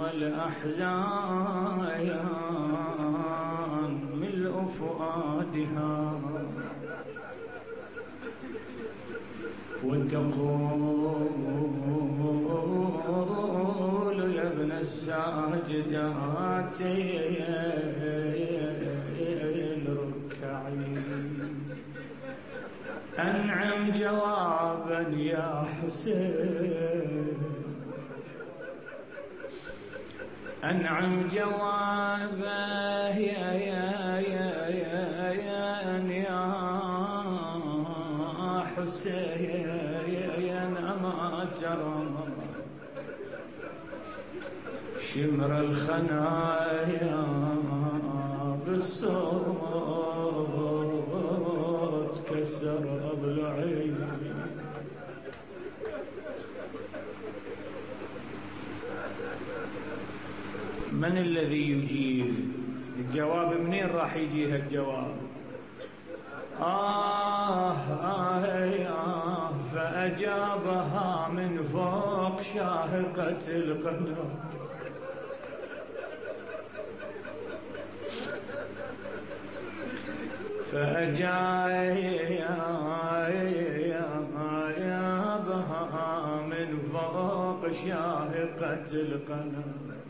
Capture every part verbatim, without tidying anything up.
والأحزان ملء فؤادها وتقول يا ابن الساجدات الركعي أنعم جوابا يا حسين أنعم جوابا يا يا يا يا يا حسين أما ترى شمر الخنايا بالصوت كسر أضلعي من الذي يجيب الجواب؟ منين راح يجي هالجواب؟ آه آه آه فأجابها من فوق شاهقة القمر فأجابها من فوق شاهقة القمر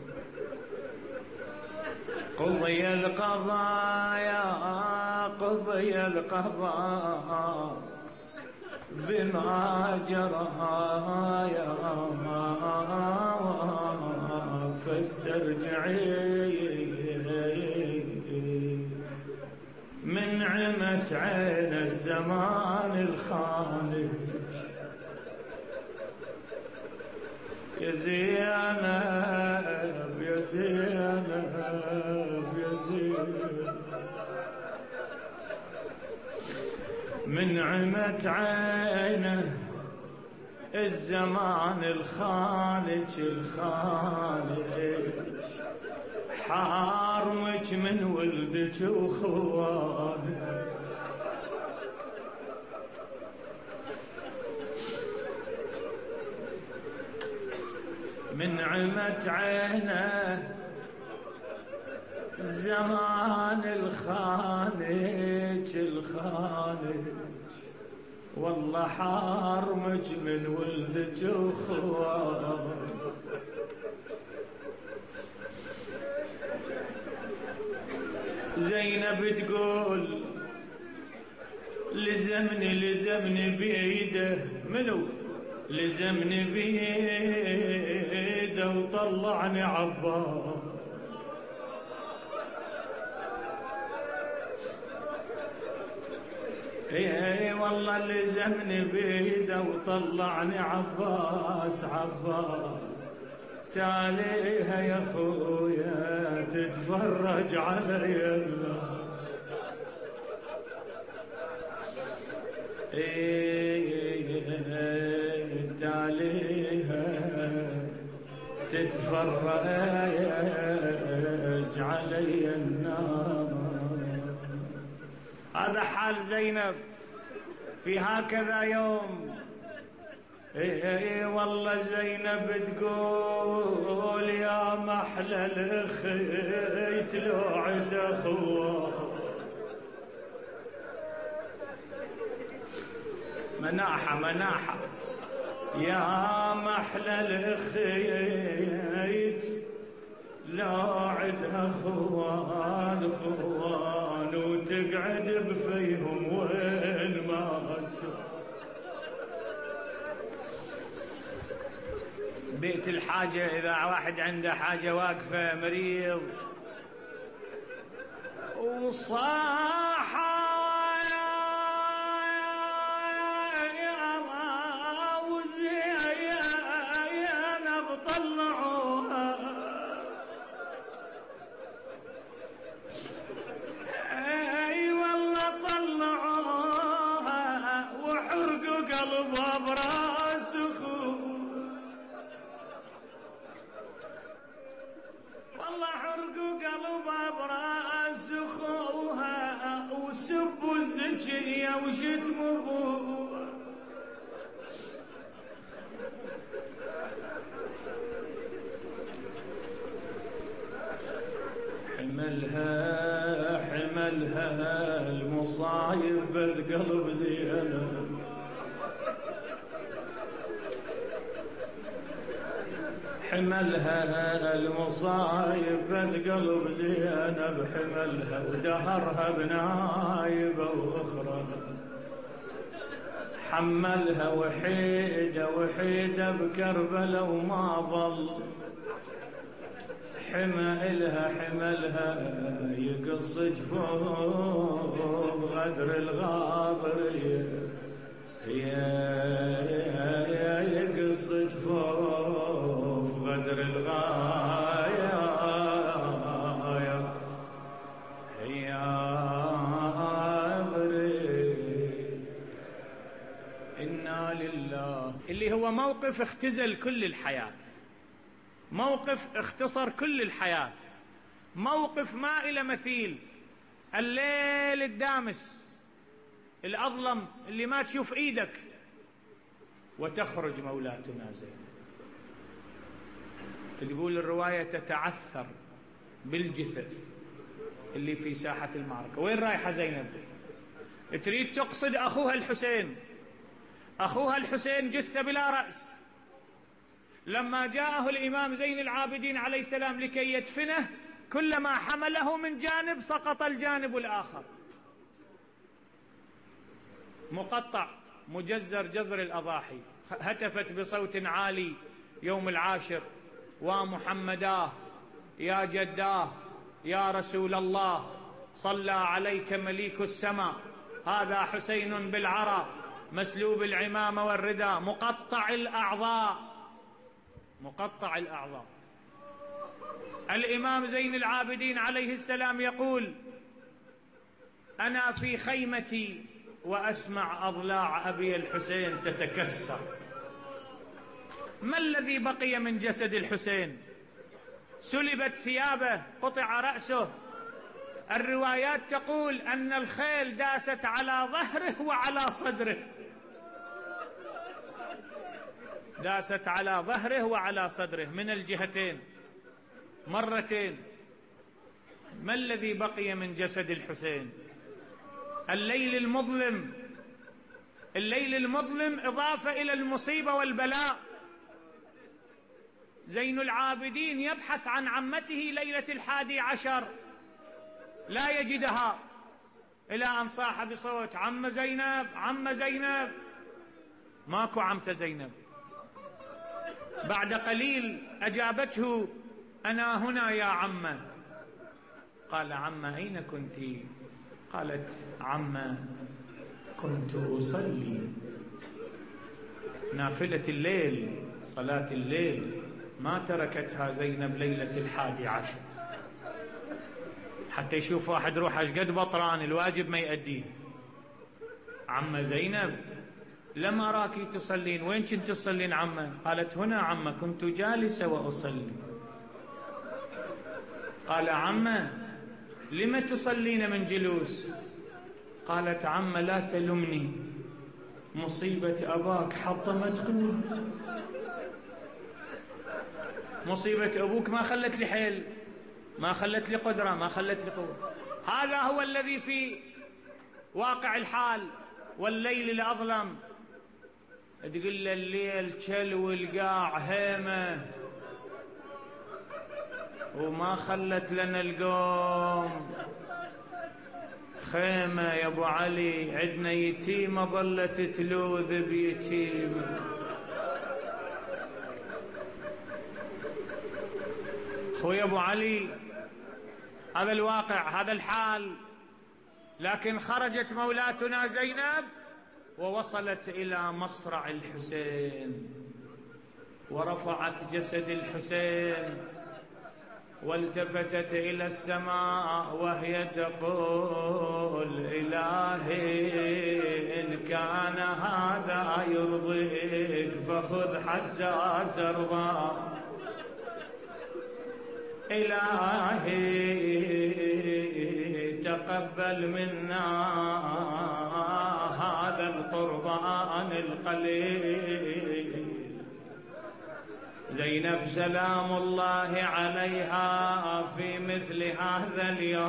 قضي القضاء يا قضي القضاء بما جرى يا فاسترجعي من عمة عين الزمان الخالد يا زينب يا زينب يا زينب من عمة عينه الزمان الخالد الخالد حارمك من ولدك وخوانك من عمة عينه الزمان الخالد الخالد والله حارمك من ولدك وخوانك زينب تقول لزمني لزمني بيده منو لزمني بيده وطلعني عباس اي والله لزمني بيده وطلعني عباس عباس تاليها يا خويا تتفرج علي ايه تاليها تتفرج علي النار. هذا حال زينب في هكذا يوم. ايه ايه والله زينب تقول يا محلى الخيت لوعة اخوه مناحة مناحة يا محلى الخيت لوعة اخوان اخوان وتقعد بفيهم وين ما بيت الحاجة إذا واحد عنده حاجة واقفة مريض وصاحة وزينة بطلعوها اي والله طلعوها وحرقوا قلبها براس اخوه والله حرقوا قلبها براس اخوها وسبوا الزكية وشتموا ابوها حملها حملها المصايب بس قلب زينب، حملها المصايب بس قلب زينب، حملها ودهرها بنايبة وأخرى، حملها وحيدة وحيدة بكربلة وما ظل، حملها حملها يقص جفوف غدر الغاضرية، يا يا يقص جفوف غدر الغاية، يا إنا لله. اللي هو موقف اختزل كل الحياة، موقف اختصر كل الحياة، موقف ما إلى مثيل. الليل الدامس الأظلم اللي ما تشوف إيدك، وتخرج مولاتنا زينب. تقول الرواية تتعثر بالجثث اللي في ساحة المعركة. وين رايحة زينب؟ تريد تقصد أخوها الحسين. أخوها الحسين جثة بلا رأس، لما جاءه الإمام زين العابدين عليه السلام لكي يدفنه، كلما حمله من جانب سقط الجانب الآخر، مقطع مجزر جزر الأضاحي. هتفت بصوت عالي يوم العاشر: ومحمداه يا جداه يا رسول الله، صلى عليك مليك السماء، هذا حسين بالعرى مسلوب العمامة والرداء، مقطع الأعضاء، مقطع الأعضاء. الإمام زين العابدين عليه السلام يقول: أنا في خيمتي وأسمع أضلاع أبي الحسين تتكسر. ما الذي بقي من جسد الحسين؟ سلبت ثيابه، قطع رأسه. الروايات تقول أن الخيل داست على ظهره وعلى صدره، داست على ظهره وعلى صدره من الجهتين مرتين. ما الذي بقي من جسد الحسين؟ الليل المظلم، الليل المظلم إضافة إلى المصيبة والبلاء. زين العابدين يبحث عن عمته ليلة الحادي عشر، لا يجدها، إلى أن صاح بصوت: عم زينب، عم زينب. ماكو عمته زينب. بعد قليل أجابته: أنا هنا يا عمه. قال: عمه أين كنت؟ قالت: عمه كنت أصلي نافلة الليل، صلاة الليل ما تركتها زينب ليلة الحادي عشر. حتى يشوف واحد روح ايش قد بطران، الواجب ما يأديه. عمه زينب لم أراك تصلين، وين كنت تصلين عمه؟ قالت: هنا عمه كنت جالسة وأصلي. قال: عمه لم تصلين من جلوس؟ قالت: عمه لا تلمني، مصيبة أباك حطمت قلبي، مصيبة أبوك ما خلت لي حيل، ما خلت لي قدرة، ما خلت لي قوة. هذا هو الذي في واقع الحال. والليل الأظلم، تقول الليل كل والقاع هيمة، وما خلت لنا القوم خيمة. يا أبو علي عندنا يتيمة ظلت تلوذ بيتيمة. خوي أبو علي، هذا الواقع، هذا الحال. لكن خرجت مولاتنا زينب ووصلت إلى مصرع الحسين، ورفعت جسد الحسين والتفتت إلى السماء وهي تقول: إلهي إن كان هذا يرضيك فخذ حتى ترضى، إلهي تقبل منا هذا القربان القليل. زينب سلام الله عليها في مثل هذا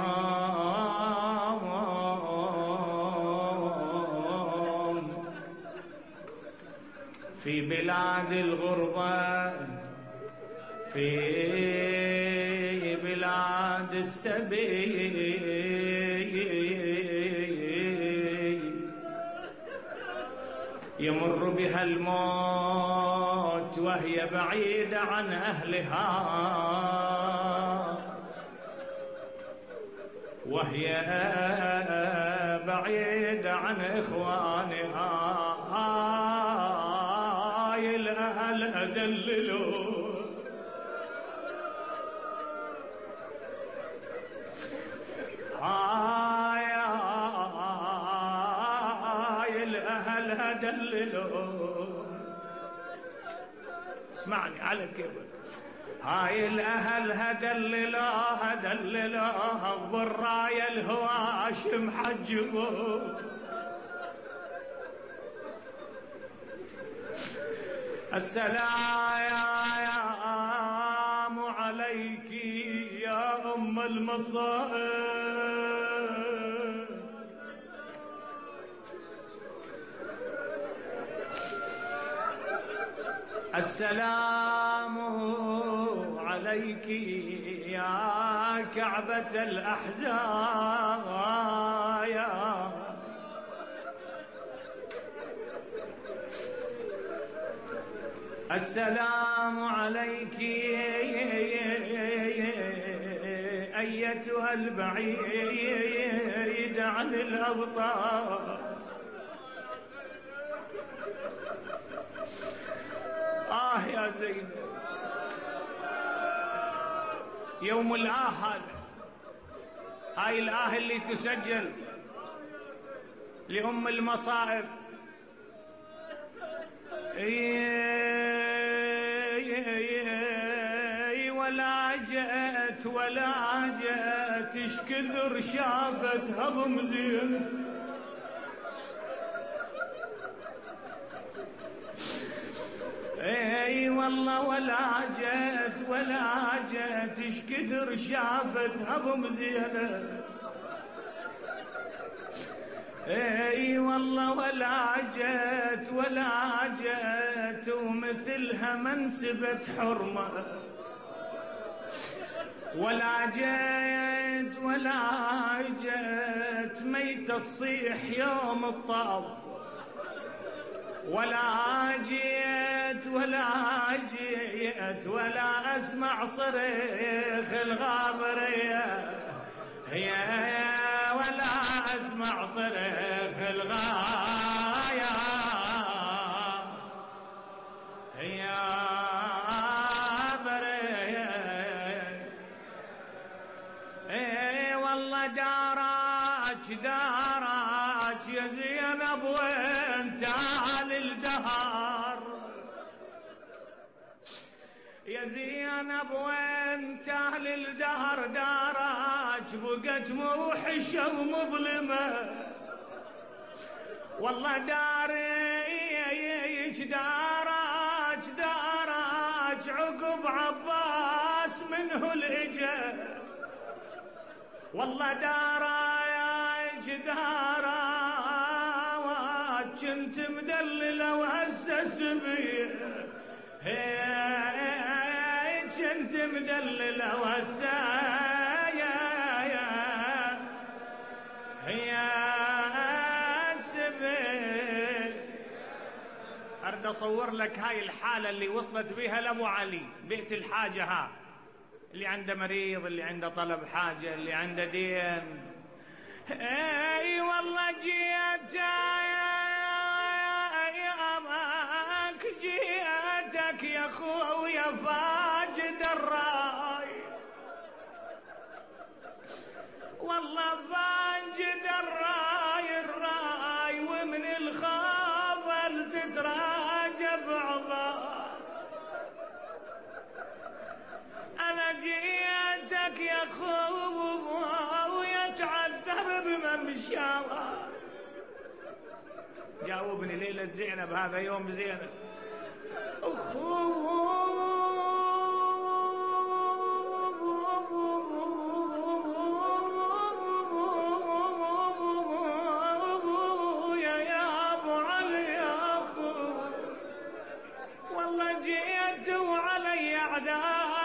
اليوم في بلاد الغربة، في بلاد السبي، يمر بها الموت وهي بعيدة عن أهلها، وهي بعيدة عن إخوانها. هاي الأهل أدللوا، هاي هاي الأهل أدللوا. اسمعني على كيفك. هاي الأهل هدللوها هدللوها بالراية الهواشم حجبوا. السلام عليك يا أم المصائب، السلام عليك يا كعبة الأحزايا، السلام عليك أيتها البعيد عن الأبطال. آه يا زينب، يوم الآه هذا، هاي الآه اللي تسجل لأم المصائب. ولا جاءت ولا جاءت ايش كثر شافت هضم زين، اي والله ولا جاءت ولا جاءت ايش كثر شافت هضم زينب، اي والله ولا جاءت ولا جاءت ومثلها منسبة حرمة، ولا جاءت ولا جاءت ميت الصيح يوم الطاب، ولا جيت ولا جيت ولا أسمع صريخ الغابرية، هي ولا أسمع صريخ الغاية، هي برية. اي والله داراج داراج يا زينب وين تعال الدهر، يا زينب وين تعال الدهر، داراج بقت موحشة ومظلمة، والله داريج داراج داراج عقب عباس منه الإجا، والله داراج داراج كنت مدللة وهسه سبية، كنت مدللة وهسه هي سبية. أريد أصور لك هاي الحالة اللي وصلت بها لأبو علي، بيت الحاجة ها، اللي عنده مريض، اللي عنده طلب حاجة، اللي عنده دين. اي والله جيت يا أباك جيتك يا خويا فاجد الراي، والله فاجد الراي الراي ومن الخافل تتراجب عظام، أنا جيتك يا خويا ويتعذر بممشاها. جاوبني ليلة زينب، هذا يوم زينب. أخوي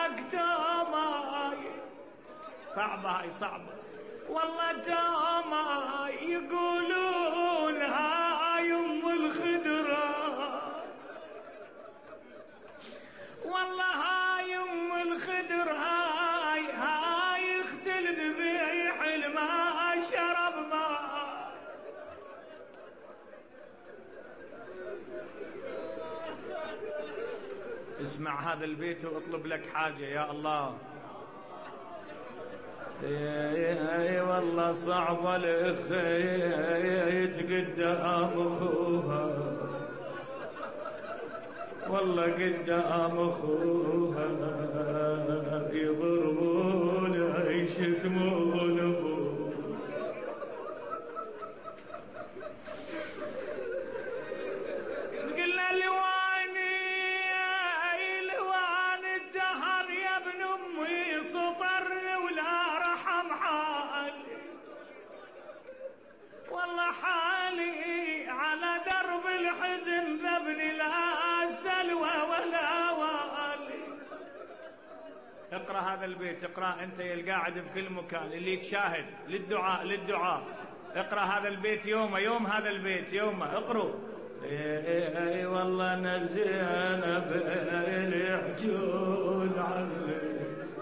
لك توما، صعبة هاي صعبة والله توما، يقولون هاي ام الخدرة، والله هاي ام الخدر، هاي هاي اخت الذبيح الما شرب ماء. اسمع هذا البيت واطلب لك حاجة يا الله. اي والله صعب الاخ يتقدم اخوها، والله قدام اخوها يضربون يشتمون ابوه. قلنا لواني لوان الدهر يا ابن امي سطرني ولا رحم حالي، والله حالي على درب الحزن ذبني لا سلوى ولا والي. اقرأ هذا البيت، اقرأ انت يا القاعد بكل مكان، اللي يشاهد للدعاء للدعاء، اقرأ هذا البيت يومه، يوم هذا البيت يومه، اقرأ. اي اي والله نزينا بين يحجون عني،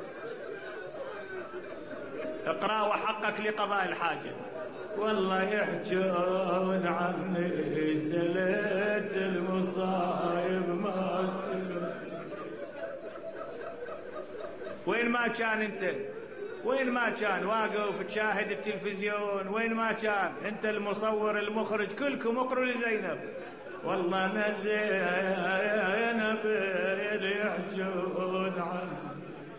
اقرأ وحقك لقضاء الحاجة. والله يحجون عني سليت المصايب ما سلت. وين ما كان انت، وين ما كان واقف تشاهد التلفزيون، وين ما كان انت المصور المخرج كلكم اقروا لزينب. والله نزينب يحجون عني،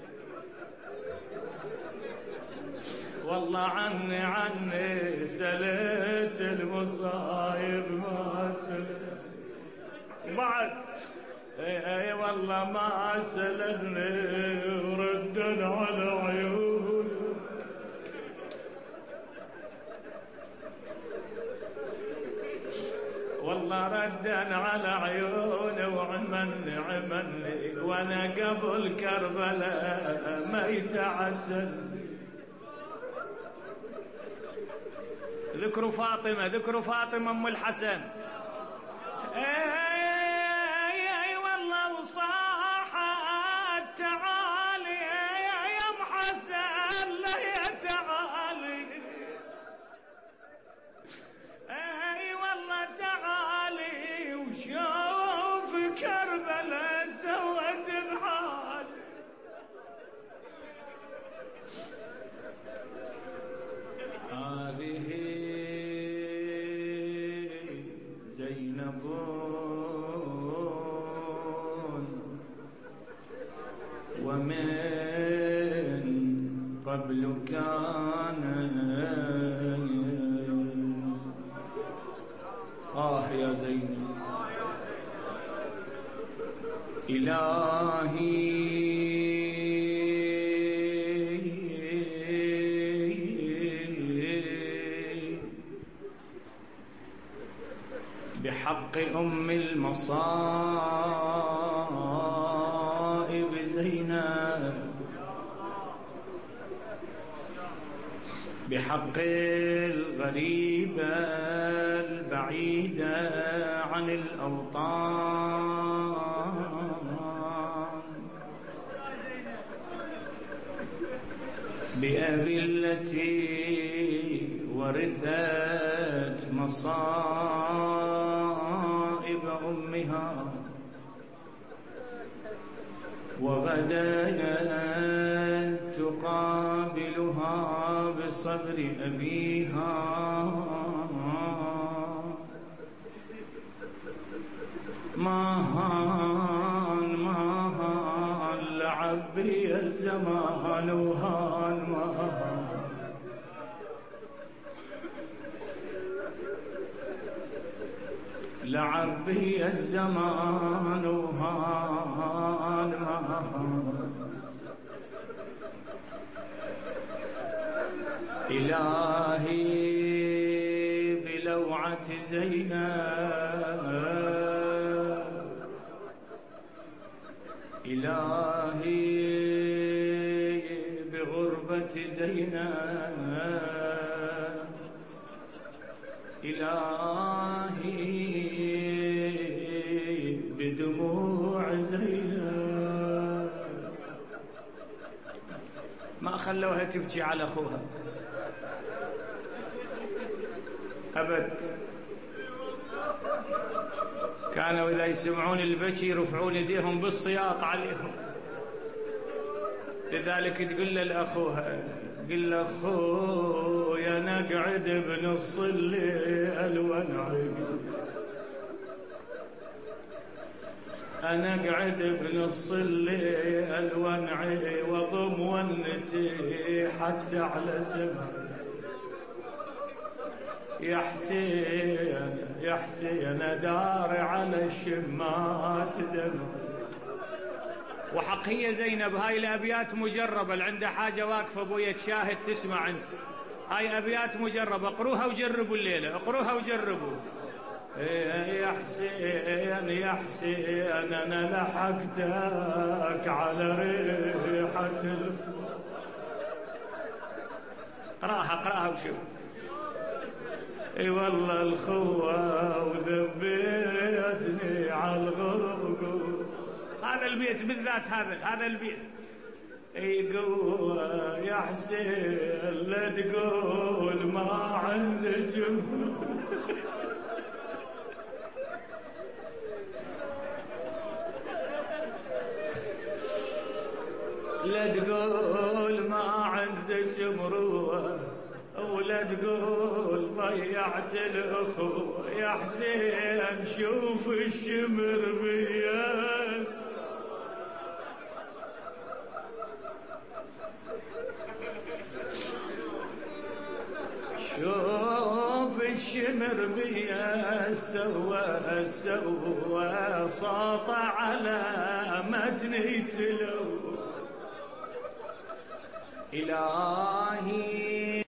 والله عني عني سليت المصايب ما سلت. بعد اي اي والله ما سلتني وردا على عيون، والله ردا على عيوني وعمني عمني، وانا قبل كربلاء ما يتعسل. ذكروا فاطمة، ذكروا فاطمة أم الحسن. اي اي والله وصاحت تعالي يا ام حسن لا يا تعالي، اي والله تعالي وشوف كربلاء سوت بحالي. هذه زينب ومن قبل كان، آه يا زينب إلهي بحق أم المصائب زينب، بحق الغريبة البعيدة عن الأوطان، بأبي التي ورثت مصائب أمها، وغدا تقابلها بصبر أبيها. ما هان ما هان لعبي الزمان وهان ما هان، لعبي الزمان وهان ما هان. إلهي بلوعة زينب، إلهي أخوتي زينب إلهي بدموع زينب ما خلوها تبكي على أخوها أبد. كانوا إذا يسمعون البكي يرفعون يديهم بالصياط عليهم. لذلك تقول له لأخوها قل له أخويا نقعد بنص الليل ونعيد أنا قعد بنص الليل ونعي وضم ونتي حتى على سمعي يا حسين يا حسين دار على الشمات دمعي. وحقية زينب هاي الأبيات مجربة اللي عنده حاجة واقفة أبويا تشاهد تسمع أنت. هاي أبيات مجربة اقروها وجربوا الليلة اقروها وجربوا. يا حسين يا حسين أنا لحقتك على ريحة الفو. قراها قراها وشوف. اي والله الخوة وذبيتني على الغرق. هذا البيت بالذات هذا هذا البيت. اي قوة يا حسين لا تقول ما عندك لا تقول ما عندك مروة ولا تقول ضيعت الأخوة. يا حسين شوف الشمر بياس شوف الشمر بياس سوى سوى صوت على متن تلو. إلهي